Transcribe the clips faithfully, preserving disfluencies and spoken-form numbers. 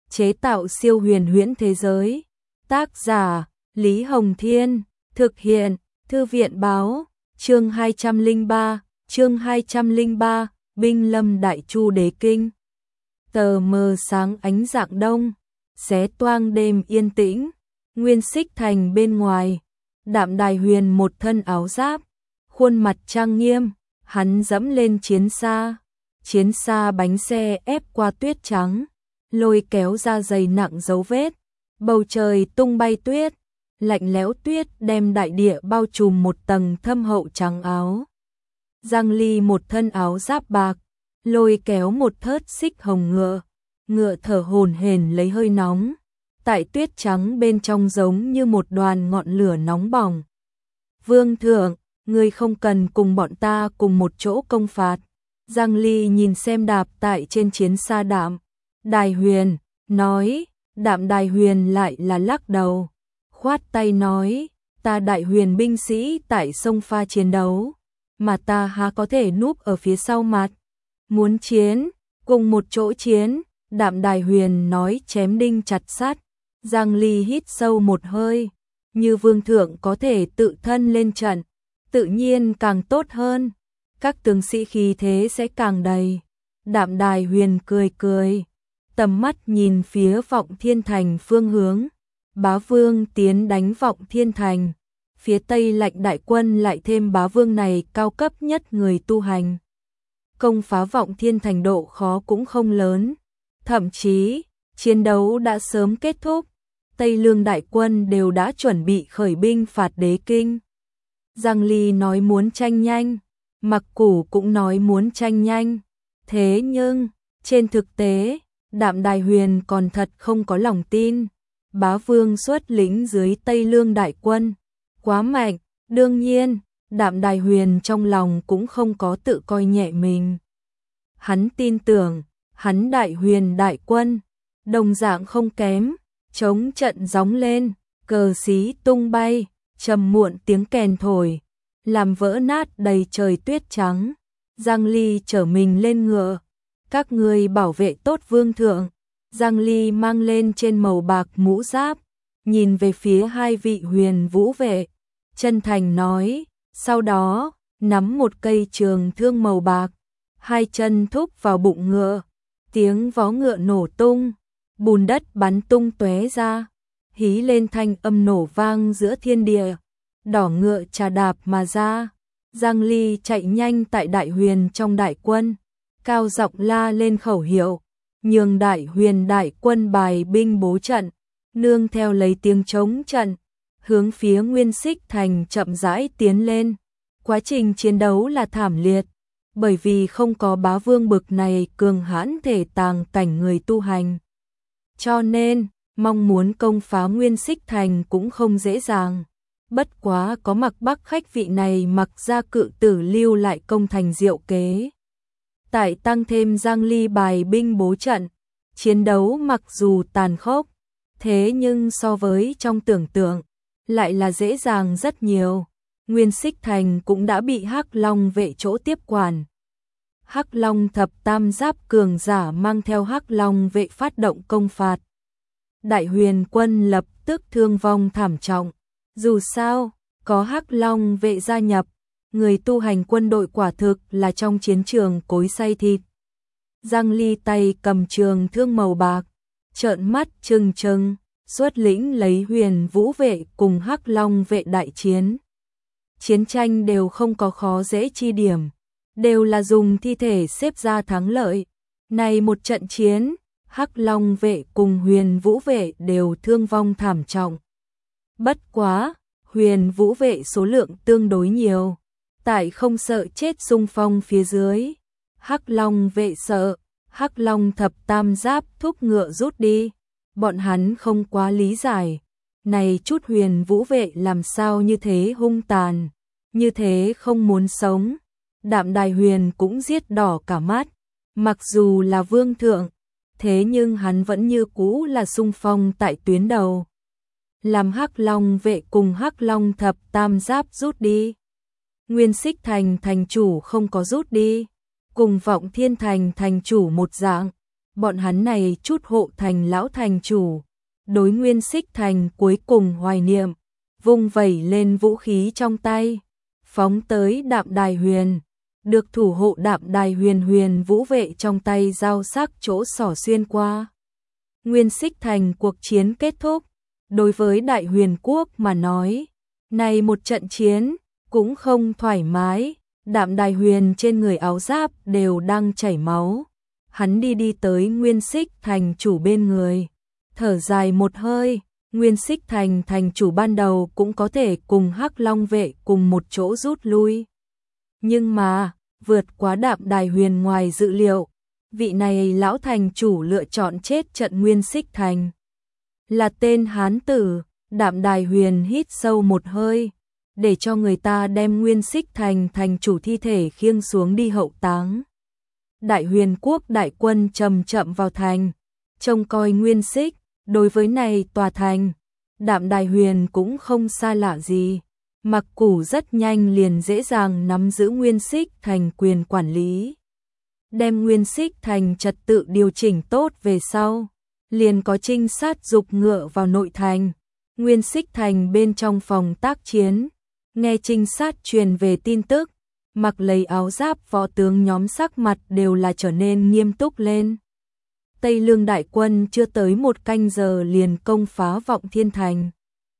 chế tạo siêu huyền huyễn thế giới. Tác giả Lý Hồng Thiên, thực hiện Thư viện Báo. Chương hai trăm lẻ ba, chương hai trăm lẻ ba, Binh lâm Đại Chu Đế Kinh. Tờ mờ sáng ánh rạng đông, xé toang đêm yên tĩnh. Nguyên Xích Thành bên ngoài, Đạm Đài Huyền một thân áo giáp, khuôn mặt trang nghiêm, hắn dẫm lên chiến xa. Chiến xa bánh xe ép qua tuyết trắng, lôi kéo ra dày nặng dấu vết. Bầu trời tung bay tuyết, lạnh lẽo tuyết đem đại địa bao trùm một tầng thâm hậu trắng áo. Giang Ly một thân áo giáp bạc, lôi kéo một thớt xích hồng ngựa, ngựa thở hổn hển lấy hơi nóng, tại tuyết trắng bên trong giống như một đoàn ngọn lửa nóng bỏng. Vương thượng, ngươi không cần cùng bọn ta cùng một chỗ công phạt. Giang Ly nhìn xem đạp tại trên chiến xa Đạm Đài Huyền, nói. Đạm Đài Huyền lại là lắc đầu, khoát tay nói, ta Đại Huyền binh sĩ tại sông pha chiến đấu, mà ta há có thể núp ở phía sau mặt. Muốn chiến, cùng một chỗ chiến. Đạm Đài Huyền nói chém đinh chặt sắt. Giang Ly hít sâu một hơi, như vương thượng có thể tự thân lên trận, tự nhiên càng tốt hơn, các tướng sĩ khí thế sẽ càng đầy. Đạm Đài Huyền cười cười, tầm mắt nhìn phía Vọng Thiên Thành phương hướng. Bá Vương tiến đánh Vọng Thiên Thành, phía Tây Lạnh đại quân lại thêm Bá Vương này cao cấp nhất người tu hành. Công phá Vọng Thiên Thành độ khó cũng không lớn, thậm chí chiến đấu đã sớm kết thúc. Tây Lương đại quân đều đã chuẩn bị khởi binh phạt Đế Kinh. Giang Ly nói muốn tranh nhanh, Mặc Củ cũng nói muốn tranh nhanh, thế nhưng trên thực tế Đạm Đài Huyền còn thật không có lòng tin. Bá Vương xuất lĩnh dưới Tây Lương đại quân quá mạnh, đương nhiên Đạm Đài Huyền trong lòng cũng không có tự coi nhẹ mình. Hắn tin tưởng, hắn Đại Huyền đại quân đồng dạng không kém. Chống trận gióng lên, cờ xí tung bay, trầm muộn tiếng kèn thổi, làm vỡ nát đầy trời tuyết trắng. Giang Ly trở mình lên ngựa, các ngươi bảo vệ tốt vương thượng. Giang Ly mang lên trên màu bạc mũ giáp, nhìn về phía hai vị huyền vũ vệ, chân thành nói, sau đó nắm một cây trường thương màu bạc, hai chân thúc vào bụng ngựa, tiếng vó ngựa nổ tung, bùn đất bắn tung tóe ra, hí lên thanh âm nổ vang giữa thiên địa, đỏ ngựa trà đạp mà ra. Giang Ly chạy nhanh tại Đại Huyền trong đại quân, cao giọng la lên khẩu hiệu, nhường Đại Huyền đại quân bài binh bố trận, nương theo lấy tiếng trống trận, hướng phía Nguyên Xích Thành chậm rãi tiến lên. Quá trình chiến đấu là thảm liệt, bởi vì không có Bá Vương bực này cường hãn thể tàng cảnh người tu hành. Cho nên, mong muốn công phá Nguyên Xích Thành cũng không dễ dàng. Bất quá có Mặc Bắc khách vị này Mặc gia cự tử lưu lại công thành diệu kế. Tại tăng thêm Giang Ly bài binh bố trận, chiến đấu mặc dù tàn khốc, thế nhưng so với trong tưởng tượng, lại là dễ dàng rất nhiều. Nguyên Xích Thành cũng đã bị Hắc Long vệ chỗ tiếp quản. Hắc Long thập tam giáp cường giả mang theo Hắc Long vệ phát động công phạt. Đại Huyền quân lập tức thương vong thảm trọng. Dù sao, có Hắc Long vệ gia nhập, người tu hành quân đội quả thực là trong chiến trường cối xay thịt. Giang Ly tay cầm trường thương màu bạc, trợn mắt trừng trừng, xuất lĩnh lấy Huyền vũ vệ cùng Hắc Long vệ đại chiến. Chiến tranh đều không có khó dễ chi điểm, đều là dùng thi thể xếp ra thắng lợi. Này một trận chiến, Hắc Long vệ cùng Huyền vũ vệ đều thương vong thảm trọng. Bất quá, Huyền vũ vệ số lượng tương đối nhiều, tại không sợ chết xung phong phía dưới. Hắc Long vệ sợ, Hắc Long thập tam giáp thúc ngựa rút đi. Bọn hắn không quá lý giải, này chút Huyền vũ vệ làm sao như thế hung tàn, như thế không muốn sống. Đạm Đài Huyền cũng giết đỏ cả mắt, mặc dù là vương thượng, thế nhưng hắn vẫn như cũ là xung phong tại tuyến đầu. Làm Hắc Long vệ cùng Hắc Long thập tam giáp rút đi. Nguyên Xích Thành thành chủ không có rút đi, cùng Vọng Thiên Thành thành chủ một dạng, bọn hắn này chút hộ thành lão thành chủ, đối Nguyên Xích Thành cuối cùng hoài niệm, vung vẩy lên vũ khí trong tay, phóng tới Đạm Đài Huyền, được thủ hộ Đạm Đài Huyền huyền vũ vệ trong tay dao sắc chỗ xỏ xuyên qua. Nguyên Xích Thành cuộc chiến kết thúc, đối với Đại Huyền quốc mà nói, này một trận chiến cũng không thoải mái, Đạm Đài Huyền trên người áo giáp đều đang chảy máu. Hắn đi đi tới Nguyên Xích Thành chủ bên người, thở dài một hơi, Nguyên Xích Thành thành chủ ban đầu cũng có thể cùng Hắc Long vệ cùng một chỗ rút lui. Nhưng mà, vượt quá Đạm Đài Huyền ngoài dự liệu, vị này lão thành chủ lựa chọn chết trận Nguyên Xích Thành. Là tên hán tử, Đạm Đài Huyền hít sâu một hơi, để cho người ta đem Nguyên Xích Thành thành chủ thi thể khiêng xuống đi hậu táng. Đại Huyền quốc đại quân chậm chậm vào thành, trông coi Nguyên Xích, đối với này tòa thành, Đạm Đài Huyền cũng không xa lạ gì. Mặc Củ rất nhanh liền dễ dàng nắm giữ Nguyên Xích Thành quyền quản lý. Đem Nguyên Xích Thành trật tự điều chỉnh tốt về sau, liền có trinh sát dục ngựa vào nội thành. Nguyên Xích Thành bên trong phòng tác chiến, nghe trinh sát truyền về tin tức, mặc lấy áo giáp võ tướng nhóm sắc mặt đều là trở nên nghiêm túc lên. Tây Lương đại quân chưa tới một canh giờ liền công phá Vọng Thiên Thành.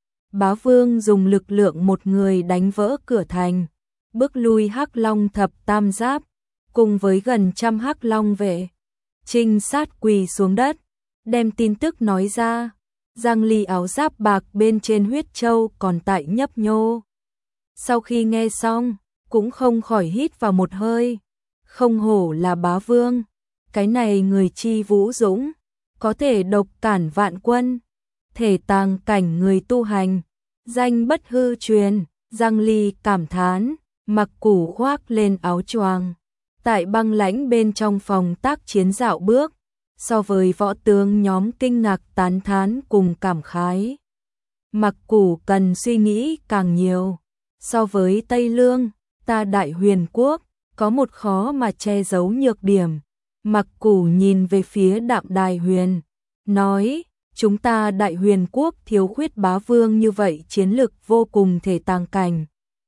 Bá Vương dùng lực lượng một người đánh vỡ cửa thành, bước lui Hắc Long thập tam giáp, cùng với gần trăm Hắc Long vệ. Trinh sát quỳ xuống đất, đem tin tức nói ra. Giang Ly áo giáp bạc bên trên huyết châu còn tại nhấp nhô. Sau khi nghe xong, cũng không khỏi hít vào một hơi. Không hổ là Bá Vương, cái này người chi vũ dũng, có thể độc cản vạn quân, thể tàng cảnh người tu hành, danh bất hư truyền. Giang Ly cảm thán, Mặc Củ khoác lên áo choàng, tại băng lãnh bên trong phòng tác chiến dạo bước, so với võ tướng nhóm kinh ngạc tán thán cùng cảm khái. Mặc Củ cần suy nghĩ càng nhiều, so với Tây Lương, ta Đại Huyền quốc, có một khó mà che giấu nhược điểm. Mặc Củ nhìn về phía Đạm Đài Huyền, nói, chúng ta Đại Huyền quốc thiếu khuyết Bá Vương như vậy chiến lực vô cùng thể tàng cảnh.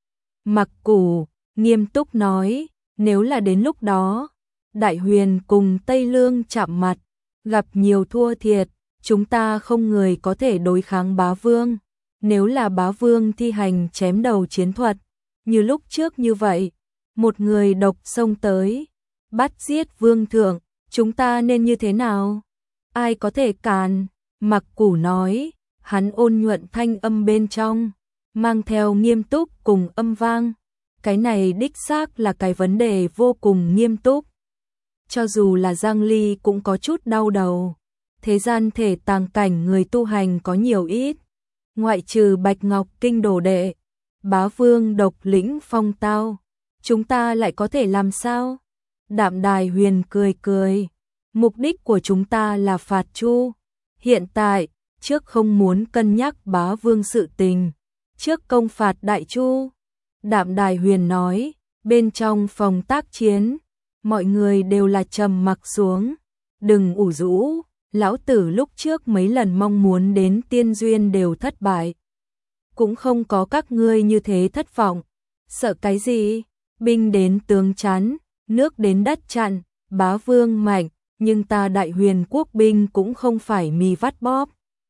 Mặc Củ nghiêm túc nói, nếu là đến lúc đó, Đại Huyền cùng Tây Lương chạm mặt, gặp nhiều thua thiệt, chúng ta không người có thể đối kháng Bá Vương. Nếu là Bá Vương thi hành chém đầu chiến thuật, như lúc trước như vậy, một người độc xông tới, bắt giết vương thượng, chúng ta nên như thế nào? Ai có thể cản? Mặc Củ nói, hắn ôn nhuận thanh âm bên trong, mang theo nghiêm túc cùng âm vang. Cái này đích xác là cái vấn đề vô cùng nghiêm túc. Cho dù là Giang Ly cũng có chút đau đầu. Thế gian thể tàng cảnh người tu hành có nhiều ít. Ngoại trừ Bạch Ngọc Kinh đồ đệ, Bá Vương độc lĩnh phong tao, chúng ta lại có thể làm sao? Đạm Đài Huyền cười cười, mục đích của chúng ta là phạt Chu. Hiện tại, trước không muốn cân nhắc Bá Vương sự tình, trước công phạt Đại Chu. Đạm Đài Huyền nói, bên trong phòng tác chiến, mọi người đều là trầm mặc xuống, đừng ủ rũ, lão tử lúc trước mấy lần mong muốn đến tiên duyên đều thất bại. Cũng không có các ngươi như thế thất vọng, sợ cái gì, binh đến tướng chắn, nước đến đất chặn, Bá Vương mạnh, nhưng ta Đại Huyền quốc binh cũng không phải mì vắt bóp.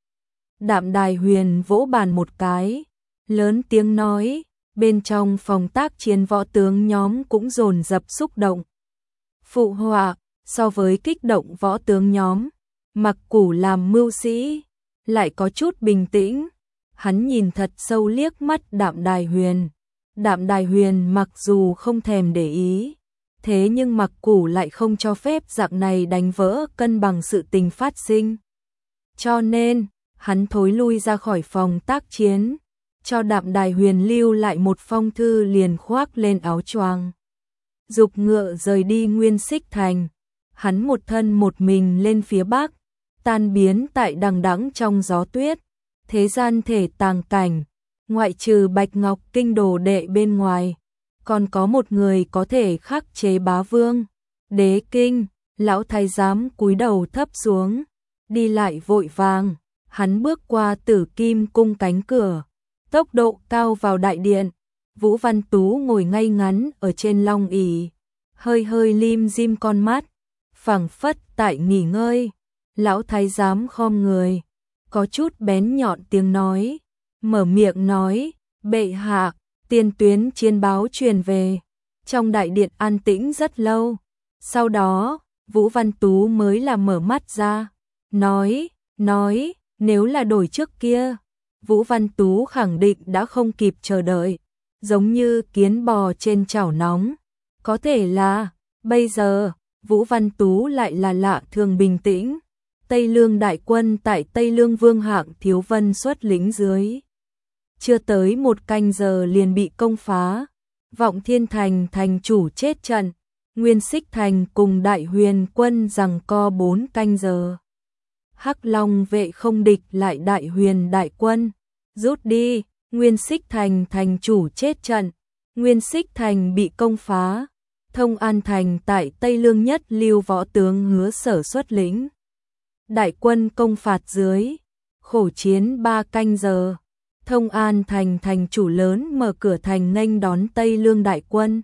Đạm Đài Huyền vỗ bàn một cái, lớn tiếng nói, bên trong phòng tác chiến võ tướng nhóm cũng dồn dập xúc động. Phụ họa, so với kích động võ tướng nhóm, Mặc Củ làm mưu sĩ, lại có chút bình tĩnh. Hắn nhìn thật sâu liếc mắt Đạm Đài Huyền. Đạm Đài Huyền mặc dù không thèm để ý, thế nhưng Mặc Củ lại không cho phép dạng này đánh vỡ cân bằng sự tình phát sinh. Cho nên, hắn thối lui ra khỏi phòng tác chiến, cho Đạm Đài Huyền lưu lại một phong thư liền khoác lên áo choàng. Dục ngựa rời đi Nguyên Xích Thành, hắn một thân một mình lên phía bắc, tan biến tại đằng đẵng trong gió tuyết. Thế gian thể tàng cảnh, ngoại trừ Bạch Ngọc Kinh đồ đệ bên ngoài, còn có một người có thể khắc chế Bá Vương. Đế Kinh, Lão thái giám cúi đầu thấp xuống, đi lại vội vàng, hắn bước qua Tử Kim cung cánh cửa, tốc độ cao vào đại điện. Vũ Văn Tú ngồi ngay ngắn ở trên long ỷ, hơi hơi lim dim con mắt, phảng phất tại nghỉ ngơi. Lão thái giám khom người, có chút bén nhọn tiếng nói, mở miệng nói, bệ hạ, tiền tuyến chiến báo truyền về. Trong đại điện an tĩnh rất lâu, sau đó, Vũ Văn Tú mới là mở mắt ra, nói, nói, nếu là đổi trước kia, Vũ Văn Tú khẳng định đã không kịp chờ đợi, giống như kiến bò trên chảo nóng. Có thể là, bây giờ, Vũ Văn Tú lại là lạ thường bình tĩnh. Tây Lương đại quân tại Tây Lương Vương Hạng Thiếu Vân xuất lĩnh dưới. Chưa tới một canh giờ liền bị công phá. Vọng Thiên Thành thành chủ chết trận. Nguyên Xích Thành cùng Đại Huyền quân giằng co bốn canh giờ. Hắc Long vệ không địch lại Đại Huyền đại quân. Rút đi, Nguyên Xích Thành thành chủ chết trận. Nguyên Xích Thành bị công phá. Thông An Thành tại Tây Lương nhất lưu võ tướng Hứa Sở xuất lĩnh. Đại quân công phạt dưới, khổ chiến ba canh giờ. Thông An Thành thành chủ lớn mở cửa thành nghênh đón Tây Lương đại quân.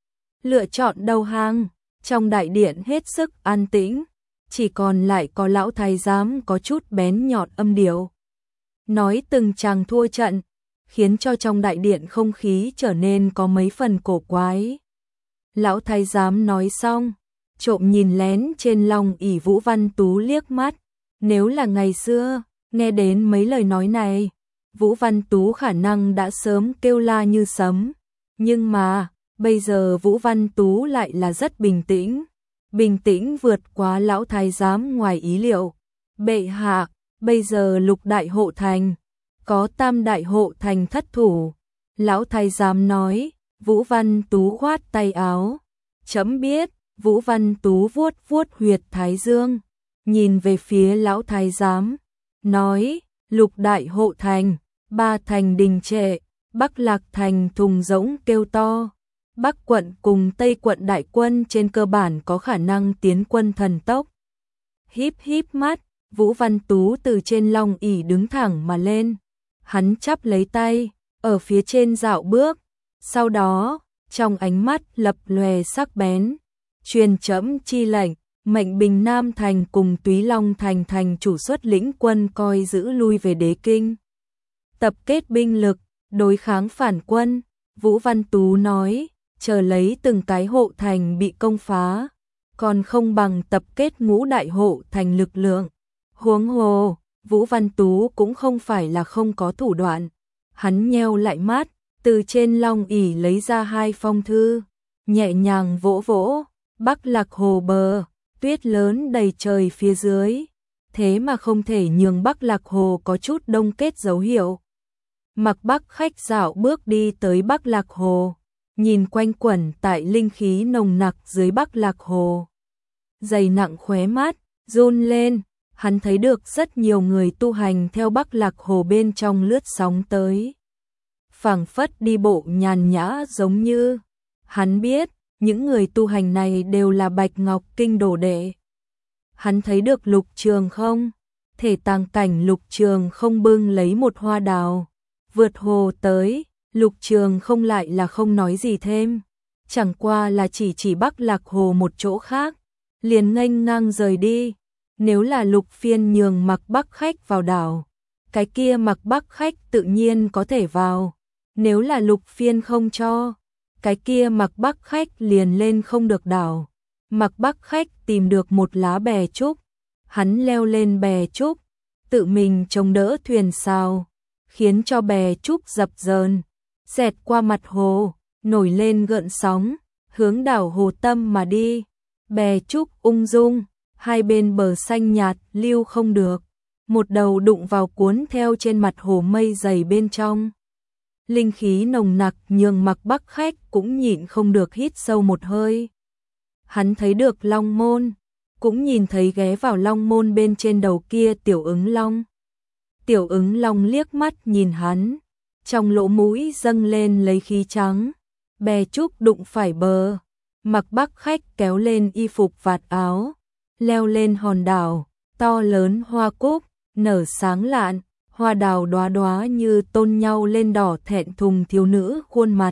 Lựa chọn đầu hàng, trong đại điện hết sức an tĩnh, chỉ còn lại có lão thái giám có chút bén nhọn âm điệu. Nói từng chàng thua trận, khiến cho trong đại điện không khí trở nên có mấy phần cổ quái. Lão thái giám nói xong, trộm nhìn lén trên long ỷ Vũ Văn Tú liếc mắt. Nếu là ngày xưa, nghe đến mấy lời nói này, Vũ Văn Tú khả năng đã sớm kêu la như sấm. Nhưng mà, bây giờ Vũ Văn Tú lại là rất bình tĩnh. Bình tĩnh vượt quá lão thái giám ngoài ý liệu. Bệ hạ, bây giờ lục đại hộ thành, có tam đại hộ thành thất thủ. Lão thái giám nói, Vũ Văn Tú khoát tay áo. Chấm biết, Vũ Văn Tú vuốt vuốt huyệt thái dương, nhìn về phía lão thái giám, nói, lục đại hộ thành, ba thành đình trệ, Bắc Lạc thành thùng rỗng kêu to. Bắc quận cùng Tây quận đại quân trên cơ bản có khả năng tiến quân thần tốc. Híp híp mắt, Vũ Văn Tú từ trên long ỷ đứng thẳng mà lên. Hắn chắp lấy tay, ở phía trên dạo bước. Sau đó, trong ánh mắt lập lòe sắc bén, truyền chấm chi lệnh, mệnh Bình Nam thành cùng Túy Long thành thành chủ xuất lĩnh quân coi giữ lui về Đế Kinh. Tập kết binh lực, đối kháng phản quân. Vũ Văn Tú nói, chờ lấy từng cái hộ thành bị công phá, còn không bằng tập kết ngũ đại hộ thành lực lượng. Huống hồ, Vũ Văn Tú cũng không phải là không có thủ đoạn. Hắn nheo lại mắt, từ trên long ỷ lấy ra hai phong thư, nhẹ nhàng vỗ vỗ. Bắc Lạc hồ bờ, tuyết lớn đầy trời phía dưới, thế mà không thể nhường Bắc Lạc hồ có chút đông kết dấu hiệu. Mặc Bắc khách dạo bước đi tới Bắc Lạc hồ, nhìn quanh quẩn tại linh khí nồng nặc dưới Bắc Lạc hồ. Dày nặng khóe mắt, run lên, hắn thấy được rất nhiều người tu hành theo Bắc Lạc hồ bên trong lướt sóng tới. Phảng phất đi bộ nhàn nhã giống như, hắn biết, những người tu hành này đều là Bạch Ngọc Kinh đồ đệ. Hắn thấy được Lục Trường không, thể tàng cảnh Lục Trường không bưng lấy một hoa đào, vượt hồ tới. Lục Trường không lại là không nói gì thêm, chẳng qua là chỉ chỉ Bắc Lạc hồ một chỗ khác, liền nghênh ngang rời đi. Nếu là Lục Phiên nhường Mặc Bắc khách vào đảo, cái kia Mặc Bắc khách tự nhiên có thể vào. Nếu là Lục Phiên không cho, cái kia Mặc Bắc khách liền lên không được đảo. Mặc Bắc khách tìm được một lá bè trúc, hắn leo lên bè trúc, tự mình chống đỡ thuyền sào, khiến cho bè trúc dập dờn, xẹt qua mặt hồ, nổi lên gợn sóng, hướng đảo Hồ Tâm mà đi. Bè trúc ung dung, hai bên bờ xanh nhạt lưu không được, một đầu đụng vào cuốn theo trên mặt hồ mây dày bên trong. Linh khí nồng nặc nhường Mặc Bắc khách cũng nhịn không được hít sâu một hơi. Hắn thấy được Long Môn, cũng nhìn thấy ghé vào Long Môn bên trên đầu kia Tiểu Ứng Long. Tiểu Ứng Long liếc mắt nhìn hắn, trong lỗ mũi dâng lên lấy khí trắng. Bè trúc đụng phải bờ, Mặc Bắc khách kéo lên y phục vạt áo, leo lên hòn đảo, to lớn hoa cúc, nở sáng lạn, hoa đào đóa đóa như tôn nhau lên đỏ thẹn thùng thiếu nữ khuôn mặt.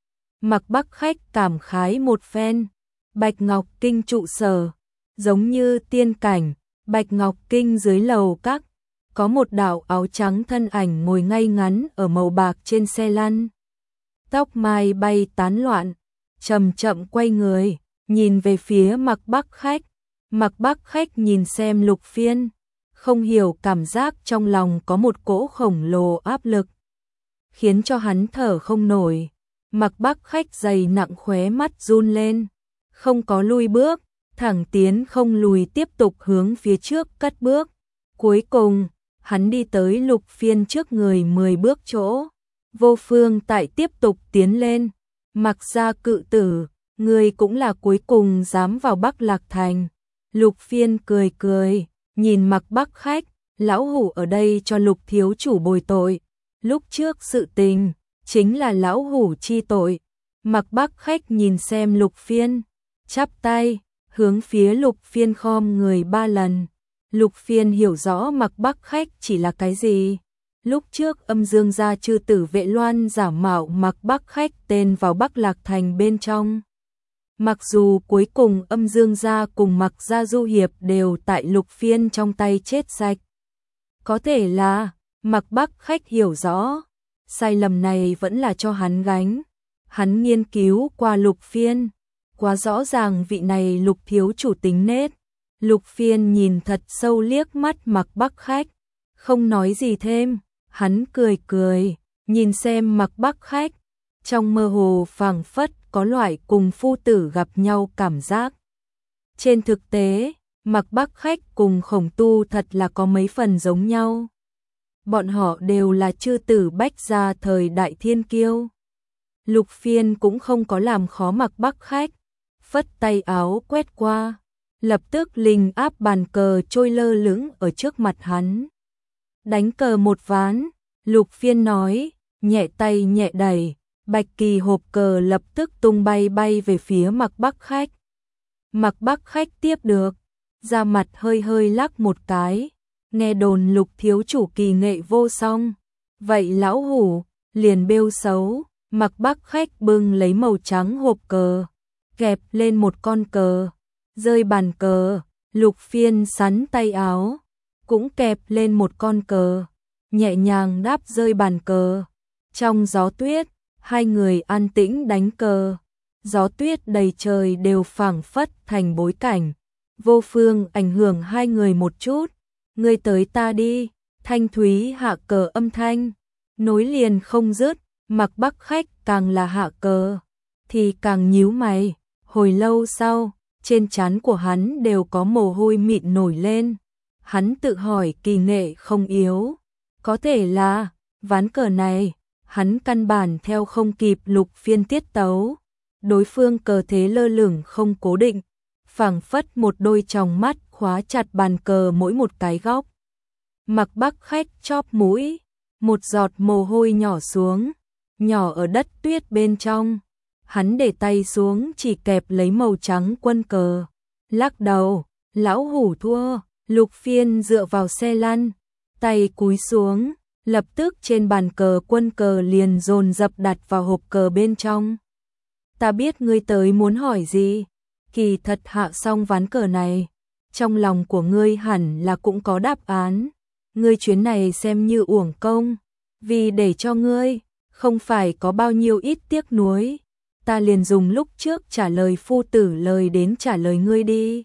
Mạc Bắc Khách cảm khái một phen, Bạch Ngọc Kinh trụ sở, giống như tiên cảnh, Bạch Ngọc Kinh dưới lầu các, có một đạo áo trắng thân ảnh ngồi ngay ngắn ở màu bạc trên xe lăn. Tóc mai bay tán loạn, chậm chậm quay người, nhìn về phía Mạc Bắc Khách. Mạc Bắc Khách nhìn xem Lục Phiên, không hiểu cảm giác trong lòng có một cỗ khổng lồ áp lực, khiến cho hắn thở không nổi. Mạc Bắc Khách dày nặng khóe mắt run lên, không có lui bước, thẳng tiến không lùi tiếp tục hướng phía trước cất bước. Cuối cùng, hắn đi tới Lục Phiên trước người mười bước chỗ. Vô Phương Tại tiếp tục tiến lên. Mặc ra cự tử, người cũng là cuối cùng dám vào Bắc Lạc Thành. Lục Phiên cười cười, nhìn Mạc Bắc Khách, lão hủ ở đây cho Lục thiếu chủ bồi tội. Lúc trước sự tình, chính là lão hủ chi tội. Mạc Bắc Khách nhìn xem Lục Phiên, chắp tay, hướng phía Lục Phiên khom người ba lần. Lục Phiên hiểu rõ Mạc Bắc Khách chỉ là cái gì. Lúc trước Âm Dương gia chư tử Vệ Loan giả mạo Mạc Bắc Khách tên vào Bắc Lạc Thành bên trong. Mặc dù cuối cùng Âm Dương gia cùng Mạc gia du hiệp đều tại Lục Phiên trong tay chết sạch. Có thể là Mạc Bắc Khách hiểu rõ, sai lầm này vẫn là cho hắn gánh. Hắn nghiên cứu qua Lục Phiên, quá rõ ràng vị này Lục thiếu chủ tính nết. Lục Phiên nhìn thật sâu liếc mắt Mạc Bắc Khách, không nói gì thêm, hắn cười cười, nhìn xem Mạc Bắc Khách, trong mơ hồ phảng phất có loại cùng phu tử gặp nhau cảm giác. Trên thực tế, Mạc Bắc Khách cùng Khổng Tu thật là có mấy phần giống nhau. Bọn họ đều là chư tử Bách gia thời đại thiên kiêu. Lục Phiên cũng không có làm khó Mạc Bắc Khách, phất tay áo quét qua, lập tức linh áp bàn cờ trôi lơ lửng ở trước mặt hắn. Đánh cờ một ván, Lục Phiên nói, nhẹ tay nhẹ đẩy, bạch kỳ hộp cờ lập tức tung bay bay về phía Mạc Bắc Khách. Mạc Bắc Khách tiếp được, da mặt hơi hơi lắc một cái, nghe đồn Lục thiếu chủ kỳ nghệ vô song, vậy lão hủ liền bêu xấu. Mạc Bắc Khách bưng lấy màu trắng hộp cờ, kẹp lên một con cờ, rơi bàn cờ. Lục Phiên sắn tay áo, cũng kẹp lên một con cờ, nhẹ nhàng đáp rơi bàn cờ. Trong gió tuyết, hai người an tĩnh đánh cờ, gió tuyết đầy trời đều phảng phất thành bối cảnh. Vô Phương ảnh hưởng hai người một chút, ngươi tới ta đi, thanh thúy hạ cờ âm thanh, nối liền không dứt. Mạc Bắc Khách càng là hạ cờ, thì càng nhíu mày, hồi lâu sau, trên trán của hắn đều có mồ hôi mịn nổi lên. Hắn tự hỏi kỳ nghệ không yếu, có thể là, ván cờ này, hắn căn bản theo không kịp Lục Phiên tiết tấu. Đối phương cờ thế lơ lửng không cố định, phảng phất một đôi tròng mắt khóa chặt bàn cờ mỗi một cái góc. Mạc Bắc Khách chóp mũi, một giọt mồ hôi nhỏ xuống, nhỏ ở đất tuyết bên trong. Hắn để tay xuống chỉ kẹp lấy màu trắng quân cờ, lắc đầu, lão hủ thua. Lục Phiên dựa vào xe lăn, tay cúi xuống, lập tức trên bàn cờ quân cờ liền dồn dập đặt vào hộp cờ bên trong. Ta biết ngươi tới muốn hỏi gì, kỳ thật hạ xong ván cờ này, trong lòng của ngươi hẳn là cũng có đáp án. Ngươi chuyến này xem như uổng công, vì để cho ngươi không phải có bao nhiêu ít tiếc nuối, ta liền dùng lúc trước trả lời phu tử lời đến trả lời ngươi đi.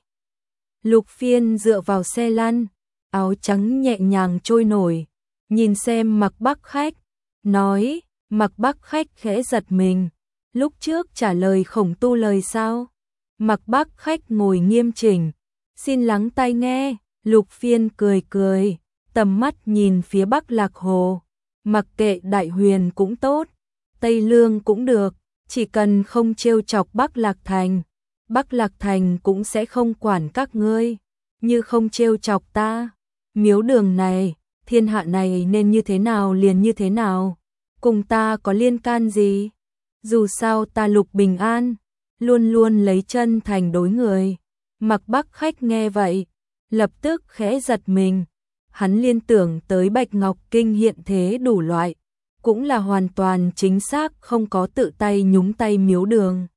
Lục Phiên dựa vào xe lăn, áo trắng nhẹ nhàng trôi nổi, nhìn xem Mạc Bắc Khách, nói. Mạc Bắc Khách khẽ giật mình, lúc trước trả lời Khổng Tu lời sao? Mạc Bắc Khách ngồi nghiêm chỉnh, xin lắng tai nghe. Lục Phiên cười cười, tầm mắt nhìn phía Bắc Lạc Hồ, mặc kệ Đại Huyền cũng tốt, Tây Lương cũng được, chỉ cần không trêu chọc Bắc Lạc Thành, Bắc Lạc Thành cũng sẽ không quản các ngươi, như không trêu chọc ta, miếu đường này, thiên hạ này nên như thế nào liền như thế nào, cùng ta có liên can gì? Dù sao ta Lục Bình An, luôn luôn lấy chân thành đối người. Mạc Bắc Khách nghe vậy, lập tức khẽ giật mình. Hắn liên tưởng tới Bạch Ngọc Kinh hiện thế đủ loại, cũng là hoàn toàn chính xác không có tự tay nhúng tay miếu đường.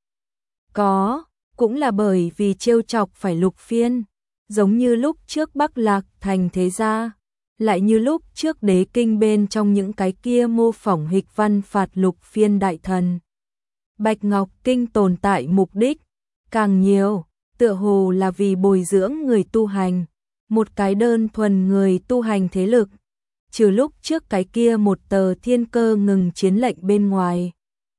Có, cũng là bởi vì trêu chọc phải Lục Phiên, giống như lúc trước Bắc Lạc thành thế gia, lại như lúc trước Đế Kinh bên trong những cái kia mô phỏng hịch văn phạt Lục Phiên đại thần. Bạch Ngọc Kinh tồn tại mục đích càng nhiều, tựa hồ là vì bồi dưỡng người tu hành, một cái đơn thuần người tu hành thế lực, trừ lúc trước cái kia một tờ thiên cơ ngừng chiến lệnh bên ngoài.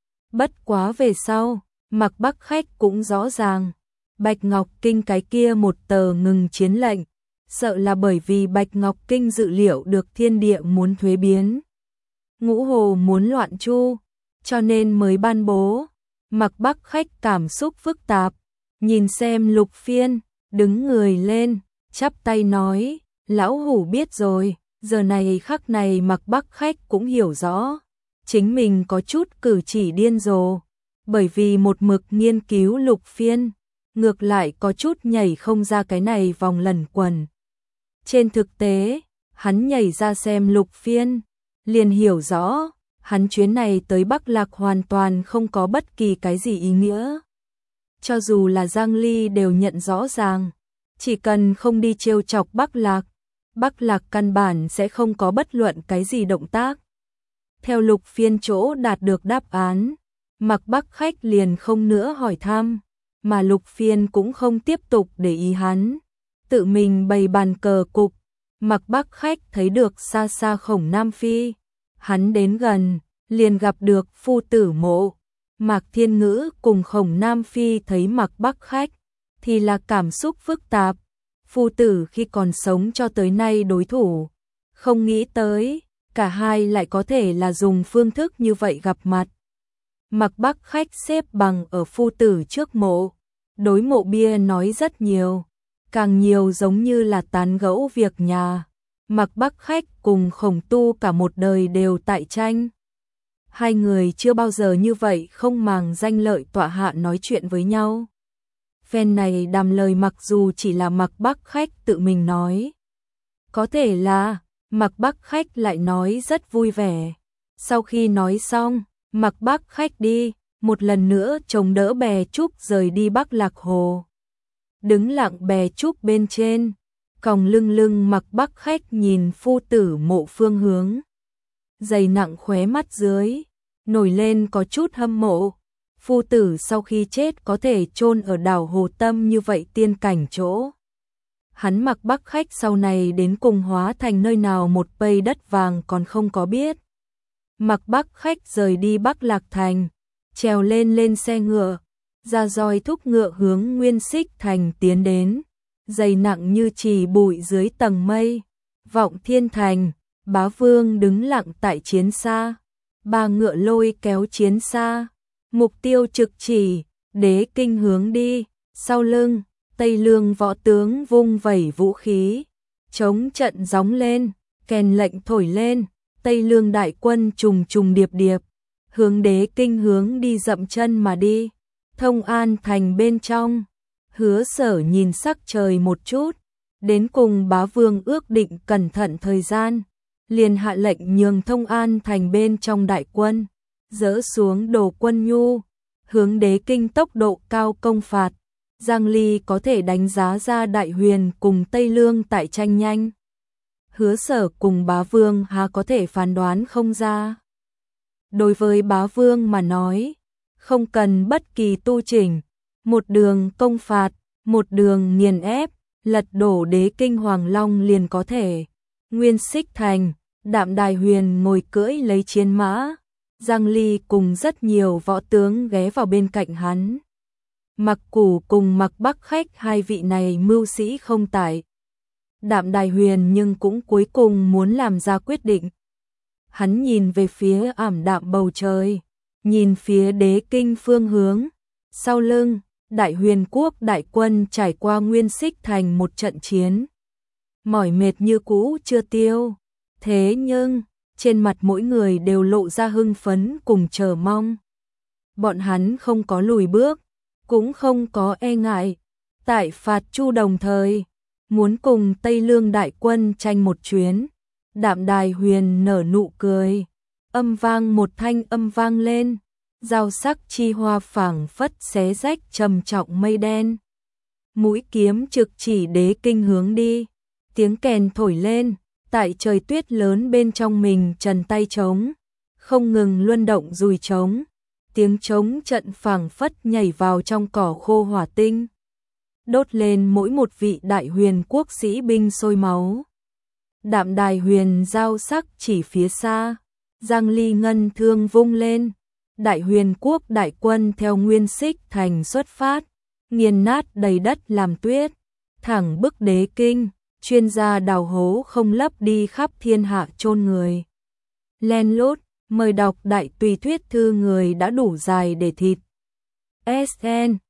Bất quá về sau, Mạc Bắc Khách cũng rõ ràng, Bạch Ngọc Kinh cái kia một tờ ngừng chiến lệnh, sợ là bởi vì Bạch Ngọc Kinh dự liệu được thiên địa muốn thuế biến, ngũ hồ muốn loạn chu, cho nên mới ban bố. Mạc Bắc Khách cảm xúc phức tạp, nhìn xem Lục Phiên, đứng người lên, chắp tay nói, lão hủ biết rồi. Giờ này khắc này Mạc Bắc Khách cũng hiểu rõ, chính mình có chút cử chỉ điên rồ, bởi vì một mực nghiên cứu Lục Phiên, ngược lại có chút nhảy không ra cái này vòng lẩn quẩn. Trên thực tế, hắn nhảy ra xem Lục Phiên, liền hiểu rõ, hắn chuyến này tới Bắc Lạc hoàn toàn không có bất kỳ cái gì ý nghĩa. Cho dù là Giang Ly đều nhận rõ ràng, chỉ cần không đi trêu chọc Bắc Lạc, Bắc Lạc căn bản sẽ không có bất luận cái gì động tác. Theo Lục Phiên chỗ đạt được đáp án, Mạc Bắc Khách liền không nữa hỏi thăm, mà Lục Phiên cũng không tiếp tục để ý hắn, tự mình bày bàn cờ cục. Mạc Bắc Khách thấy được xa xa Khổng Nam Phi, hắn đến gần, liền gặp được phu tử Mộ. Mạc Thiên Ngữ cùng Khổng Nam Phi thấy Mạc Bắc Khách thì là cảm xúc phức tạp. Phu tử khi còn sống cho tới nay đối thủ, không nghĩ tới, cả hai lại có thể là dùng phương thức như vậy gặp mặt. Mạc Bắc Khách xếp bằng ở phu tử trước mộ, đối mộ bia nói rất nhiều, càng nhiều giống như là tán gẫu việc nhà. Mạc Bắc Khách cùng Khổng Tu cả một đời đều tại tranh. Hai người chưa bao giờ như vậy không màng danh lợi tọa hạ nói chuyện với nhau. Phen này đàm lời mặc dù chỉ là Mạc Bắc Khách tự mình nói. Có thể là, Mạc Bắc Khách lại nói rất vui vẻ. Sau khi nói xong, Mạc Bắc Khách đi, một lần nữa chống đỡ bè trúc rời đi Bắc Lạc Hồ. Đứng lặng bè trúc bên trên, còng lưng lưng Mạc Bắc Khách nhìn phu tử Mộ phương hướng. Dày nặng khóe mắt dưới, nổi lên có chút hâm mộ. Phu tử sau khi chết có thể chôn ở đảo Hồ Tâm như vậy tiên cảnh chỗ. Hắn Mạc Bắc Khách sau này đến cùng hóa thành nơi nào một pây đất vàng còn không có biết. Mạc Bắc Khách rời đi Bắc Lạc Thành, trèo lên lên xe ngựa, ra roi thúc ngựa hướng Nguyên Xích Thành tiến đến. Dày nặng như trì bụi dưới tầng mây, Vọng Thiên Thành, Bá Vương đứng lặng tại chiến xa, ba ngựa lôi kéo chiến xa, mục tiêu trực chỉ, Đế Kinh hướng đi, sau lưng, Tây Lương võ tướng vung vẩy vũ khí, chống trận gióng lên, kèn lệnh thổi lên, Tây Lương đại quân trùng trùng điệp điệp, hướng Đế Kinh hướng đi dậm chân mà đi. Thông An Thành bên trong, Hứa Sở nhìn sắc trời một chút, đến cùng Bá Vương ước định cẩn thận thời gian, liền hạ lệnh nhường Thông An Thành bên trong đại quân, dỡ xuống đồ quân nhu, hướng Đế Kinh tốc độ cao công phạt. Giang Ly có thể đánh giá ra Đại Huyền cùng Tây Lương tại tranh nhanh. Hứa Sở cùng Bá Vương há có thể phán đoán không ra. Đối với Bá Vương mà nói, không cần bất kỳ tu chỉnh, một đường công phạt, một đường nghiền ép, lật đổ Đế Kinh Hoàng Long liền có thể. Nguyên Xích Thành, Đạm Đài Huyền ngồi cưỡi lấy chiến mã, Giang Ly cùng rất nhiều võ tướng ghé vào bên cạnh hắn. Mạc Củ cùng Mạc Bắc Khách hai vị này mưu sĩ không tại Đạm Đài Huyền nhưng cũng cuối cùng muốn làm ra quyết định. Hắn nhìn về phía ảm đạm bầu trời, nhìn phía Đế Kinh phương hướng, sau lưng, Đại Huyền quốc đại quân trải qua Nguyên Xích Thành một trận chiến. Mỏi mệt như cũ chưa tiêu, thế nhưng, trên mặt mỗi người đều lộ ra hưng phấn cùng chờ mong. Bọn hắn không có lùi bước, cũng không có e ngại, Tại phạt Chu đồng thời, muốn cùng Tây Lương đại quân tranh một chuyến. Đạm Đài Huyền nở nụ cười, âm vang một thanh âm vang lên, dao sắc chi hoa phảng phất xé rách trầm trọng mây đen. Mũi kiếm trực chỉ đế kinh hướng đi, tiếng kèn thổi lên, tại trời tuyết lớn bên trong mình trần tay trống, không ngừng luân động dùi trống, tiếng trống trận phảng phất nhảy vào trong cỏ khô hỏa tinh, đốt lên mỗi một vị đại huyền quốc sĩ binh sôi máu. Đạm Đài Huyền giao sắc chỉ phía xa, Giang Ly ngân thương vung lên, đại huyền quốc đại quân theo Nguyên Xích thành xuất phát, nghiền nát đầy đất làm tuyết, thẳng bức đế kinh, chuyên gia đào hố không lấp đi khắp thiên hạ chôn người. Len lút, mời đọc đại tùy thuyết thư người đã đủ dài để thịt. ét en